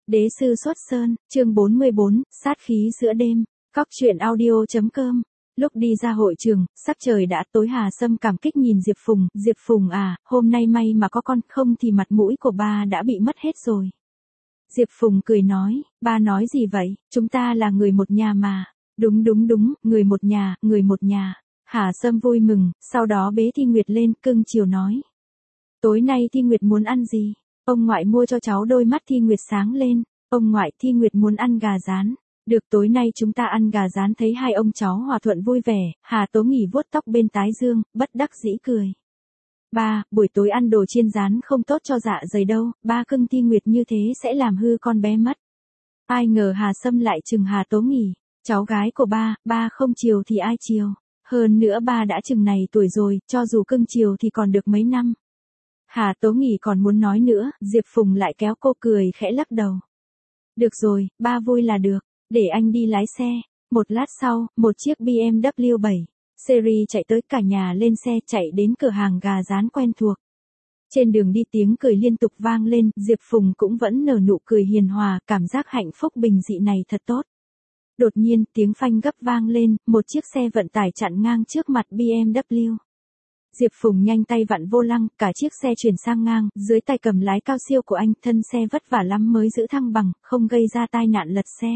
Đế sư xuất sơn, chương 44, sát khí giữa đêm, Cóc truyện audio.com. Lúc đi ra hội trường, sắc trời đã tối. Hà Sâm cảm kích nhìn Diệp Phùng à, hôm nay may mà có con, không thì mặt mũi của ba đã bị mất hết rồi. Diệp Phùng cười nói, ba nói gì vậy, chúng ta là người một nhà mà. Đúng, người một nhà. Hà Sâm vui mừng, sau đó bế Thi Nguyệt lên, cưng chiều nói. Tối nay Thi Nguyệt muốn ăn gì? Ông ngoại mua cho cháu. Đôi mắt Thi Nguyệt sáng lên. Ông ngoại, Thi Nguyệt muốn ăn gà rán. Được, tối nay chúng ta ăn gà rán. Thấy hai ông cháu hòa thuận vui vẻ, Hà Tố Nghỉ vuốt tóc bên tái dương, bất đắc dĩ cười. Ba, buổi tối ăn đồ chiên rán không tốt cho dạ dày đâu, ba cưng Thi Nguyệt như thế sẽ làm hư con bé mất. Ai ngờ Hà Sâm lại chừng Hà Tố Nghỉ, cháu gái của ba không chiều thì ai chiều. Hơn nữa ba đã chừng này tuổi rồi, cho dù cưng chiều thì còn được mấy năm. Hà Tố Nghỉ còn muốn nói nữa, Diệp Phùng lại kéo cô cười khẽ lắc đầu. Được rồi, ba vui là được, để anh đi lái xe. Một lát sau, một chiếc BMW 7 Series chạy tới, cả nhà lên xe chạy đến cửa hàng gà rán quen thuộc. Trên đường đi tiếng cười liên tục vang lên, Diệp Phùng cũng vẫn nở nụ cười hiền hòa, cảm giác hạnh phúc bình dị này thật tốt. Đột nhiên, tiếng phanh gấp vang lên, một chiếc xe vận tải chặn ngang trước mặt BMW. Diệp Phùng nhanh tay vặn vô lăng, cả chiếc xe chuyển sang ngang, dưới tay cầm lái cao siêu của anh, thân xe vất vả lắm mới giữ thăng bằng, không gây ra tai nạn lật xe.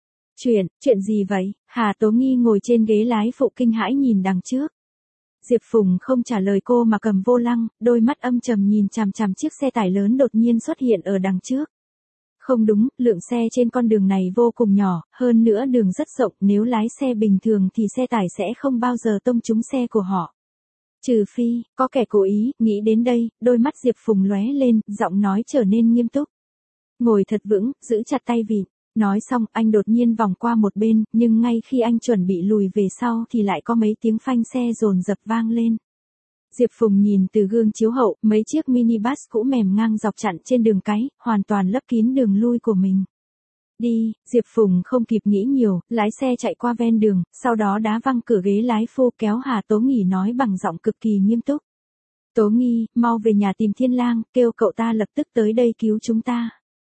Chuyện gì vậy? Hà Tố Nghi ngồi trên ghế lái phụ kinh hãi nhìn đằng trước. Diệp Phùng không trả lời cô mà cầm vô lăng, đôi mắt âm trầm nhìn chằm chằm chiếc xe tải lớn đột nhiên xuất hiện ở đằng trước. Không đúng, lượng xe trên con đường này vô cùng nhỏ, hơn nữa đường rất rộng, nếu lái xe bình thường thì xe tải sẽ không bao giờ tông trúng xe của họ. Trừ phi, có kẻ cố ý. Nghĩ đến đây, đôi mắt Diệp Phùng lóe lên, giọng nói trở nên nghiêm túc. Ngồi thật vững, giữ chặt tay vịn. Nói xong, anh đột nhiên vòng qua một bên, nhưng ngay khi anh chuẩn bị lùi về sau thì lại có mấy tiếng phanh xe dồn dập vang lên. Diệp Phùng nhìn từ gương chiếu hậu, mấy chiếc minibus cũ mềm ngang dọc chặn trên đường cái, hoàn toàn lấp kín đường lui của mình. Đi, Diệp Phùng không kịp nghĩ nhiều, lái xe chạy qua ven đường, sau đó đá văng cửa ghế lái phụ, kéo Hà Tố Nghỉ nói bằng giọng cực kỳ nghiêm túc. Tố Nghi, mau về nhà tìm Thiên Lang, kêu cậu ta lập tức tới đây cứu chúng ta.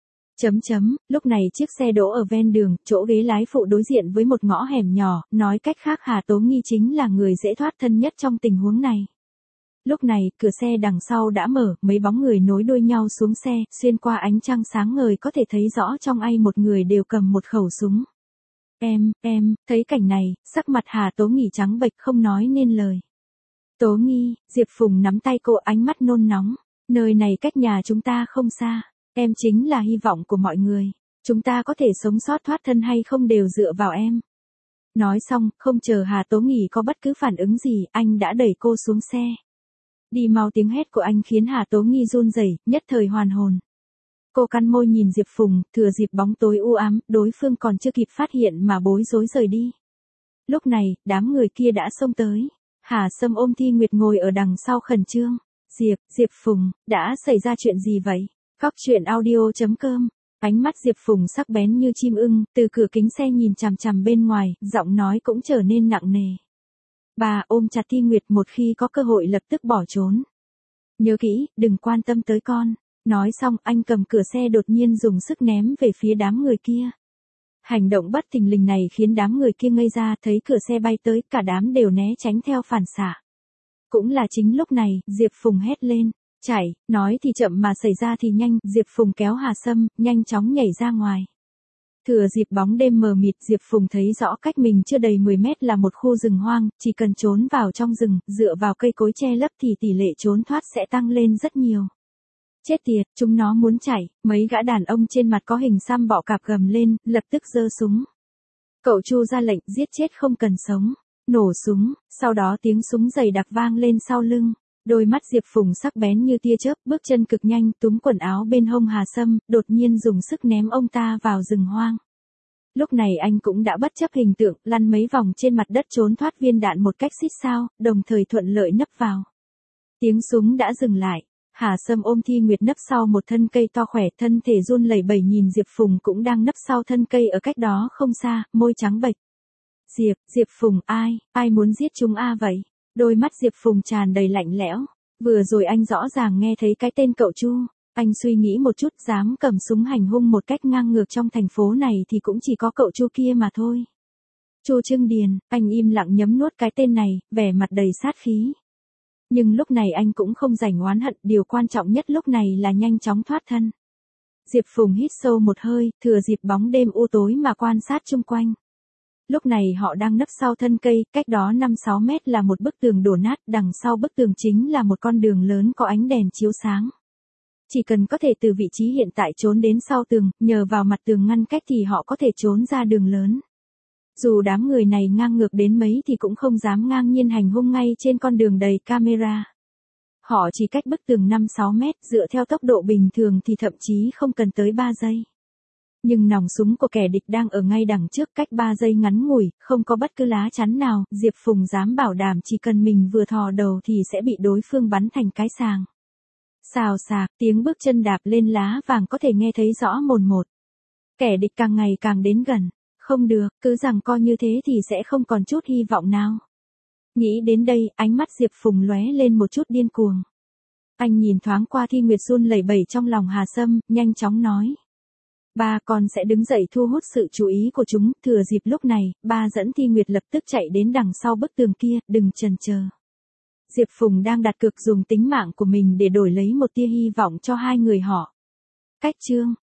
Lúc này chiếc xe đỗ ở ven đường, chỗ ghế lái phụ đối diện với một ngõ hẻm nhỏ, nói cách khác Hà Tố Nghi chính là người dễ thoát thân nhất trong tình huống này. Lúc này, cửa xe đằng sau đã mở, mấy bóng người nối đuôi nhau xuống xe, xuyên qua ánh trăng sáng ngời có thể thấy rõ trong ai một người đều cầm một khẩu súng. Em, thấy cảnh này, sắc mặt Hà Tố Nghỉ trắng bệch không nói nên lời. Tố Nghi, Diệp Phùng nắm tay cô, ánh mắt nôn nóng, nơi này cách nhà chúng ta không xa, em chính là hy vọng của mọi người, chúng ta có thể sống sót thoát thân hay không đều dựa vào em. Nói xong, không chờ Hà Tố Nghỉ có bất cứ phản ứng gì, anh đã đẩy cô xuống xe. Đi mau, tiếng hét của anh khiến Hà Tố Nghi run rẩy, nhất thời hoàn hồn. Cô cắn môi nhìn Diệp Phùng, thừa dịp bóng tối u ám, đối phương còn chưa kịp phát hiện mà bối rối rời đi. Lúc này, đám người kia đã xông tới. Hà Sâm ôm Thi Nguyệt ngồi ở đằng sau khẩn trương. Diệp Phùng, đã xảy ra chuyện gì vậy? Cóc truyện audio.com. Ánh mắt Diệp Phùng sắc bén như chim ưng, từ cửa kính xe nhìn chằm chằm bên ngoài, giọng nói cũng trở nên nặng nề. Bà ôm chặt Thi Nguyệt, một khi có cơ hội lập tức bỏ trốn. Nhớ kỹ, đừng quan tâm tới con. Nói xong, anh cầm cửa xe đột nhiên dùng sức ném về phía đám người kia. Hành động bất thình lình này khiến đám người kia ngây ra, thấy cửa xe bay tới, cả đám đều né tránh theo phản xạ. Cũng là chính lúc này, Diệp Phùng hét lên, chạy, nói thì chậm mà xảy ra thì nhanh, Diệp Phùng kéo Hà Sâm, nhanh chóng nhảy ra ngoài. Thừa dịp bóng đêm mờ mịt, Diệp Phùng thấy rõ cách mình chưa đầy 10 mét là một khu rừng hoang, chỉ cần trốn vào trong rừng, dựa vào cây cối che lấp thì tỷ lệ trốn thoát sẽ tăng lên rất nhiều. Chết tiệt, chúng nó muốn chạy, mấy gã đàn ông trên mặt có hình xăm bọ cạp gầm lên, lập tức giơ súng. Cậu Chu ra lệnh, giết chết không cần sống. Nổ súng, sau đó tiếng súng dày đặc vang lên sau lưng. Đôi mắt Diệp Phùng sắc bén như tia chớp, bước chân cực nhanh, túm quần áo bên hông Hà Sâm, đột nhiên dùng sức ném ông ta vào rừng hoang. Lúc này anh cũng đã bất chấp hình tượng, lăn mấy vòng trên mặt đất trốn thoát viên đạn một cách xít sao, đồng thời thuận lợi nấp vào. Tiếng súng đã dừng lại. Hà Sâm ôm Thi Nguyệt nấp sau một thân cây to khỏe, thân thể run lẩy bẩy nhìn Diệp Phùng cũng đang nấp sau thân cây ở cách đó không xa, môi trắng bệch. Diệp Phùng, ai muốn giết chúng vậy? Đôi mắt Diệp Phùng tràn đầy lạnh lẽo. Vừa rồi anh rõ ràng nghe thấy cái tên cậu Chu. Anh suy nghĩ một chút, dám cầm súng hành hung một cách ngang ngược trong thành phố này thì cũng chỉ có cậu Chu kia mà thôi. Chu Trưng Điền, anh im lặng nhấm nuốt cái tên này, vẻ mặt đầy sát khí. Nhưng lúc này anh cũng không rảnh oán hận, điều quan trọng nhất lúc này là nhanh chóng thoát thân. Diệp Phùng hít sâu một hơi, thừa dịp bóng đêm u tối mà quan sát chung quanh. Lúc này họ đang nấp sau thân cây, cách đó 5-6 mét là một bức tường đổ nát, đằng sau bức tường chính là một con đường lớn có ánh đèn chiếu sáng. Chỉ cần có thể từ vị trí hiện tại trốn đến sau tường, nhờ vào mặt tường ngăn cách thì họ có thể trốn ra đường lớn. Dù đám người này ngang ngược đến mấy thì cũng không dám ngang nhiên hành hung ngay trên con đường đầy camera. Họ chỉ cách bức tường 5-6 mét, dựa theo tốc độ bình thường thì thậm chí không cần tới 3 giây. Nhưng nòng súng của kẻ địch đang ở ngay đằng trước, cách 3 giây ngắn ngủi, không có bất cứ lá chắn nào, Diệp Phùng dám bảo đảm chỉ cần mình vừa thò đầu thì sẽ bị đối phương bắn thành cái sàng. Xào xạc, tiếng bước chân đạp lên lá vàng có thể nghe thấy rõ mồn một. Kẻ địch càng ngày càng đến gần. Không được, cứ rằng coi như thế thì sẽ không còn chút hy vọng nào. Nghĩ đến đây, ánh mắt Diệp Phùng lóe lên một chút điên cuồng. Anh nhìn thoáng qua Thi Nguyệt run lẩy bẩy trong lòng Hà Sâm, nhanh chóng nói. Ba, con sẽ đứng dậy thu hút sự chú ý của chúng, thừa dịp lúc này, ba dẫn Thi Nguyệt lập tức chạy đến đằng sau bức tường kia, đừng chần chờ. Diệp Phùng đang đặt cược dùng tính mạng của mình để đổi lấy một tia hy vọng cho hai người họ. Cách chương